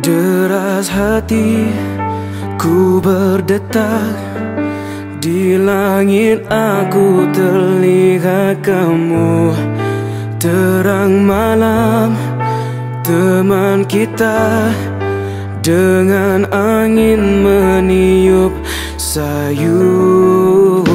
Deras hati ku berdetak, di langit aku terlihat kamu. Terang malam teman kita, dengan angin meniup sayu.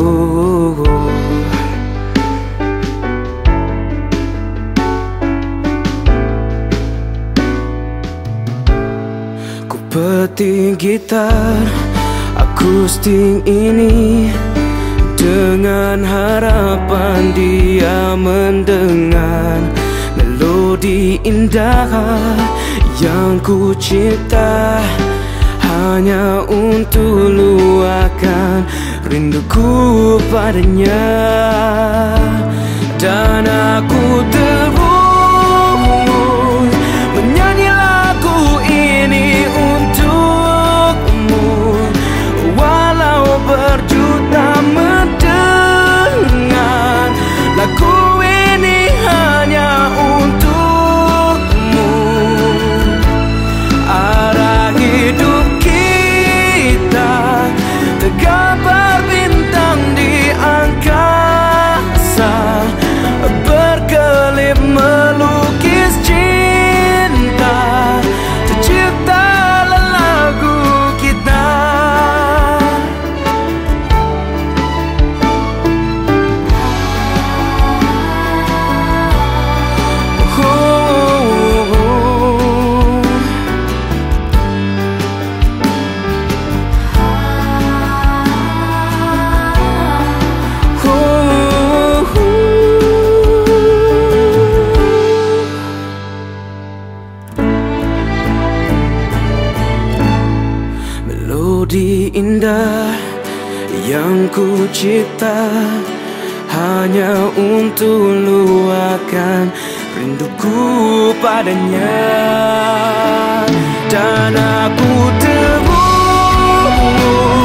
Ku petik gitar akustik ini dengan harapan dia mendengar melodi indah yang ku cipta, hanya untuk luahkan rinduku padanya. Dan aku terus menyanyi lagu ini untukmu, walau berjuta mendengar lagu ini hanya untukmu. Arah hidup kita tergambar bintang di angkasa, berkelip melukis cinta, terciptalah lagu kita. Melodi indah yang ku cipta, hanya untuk luahkan rinduku padanya. Dan aku terus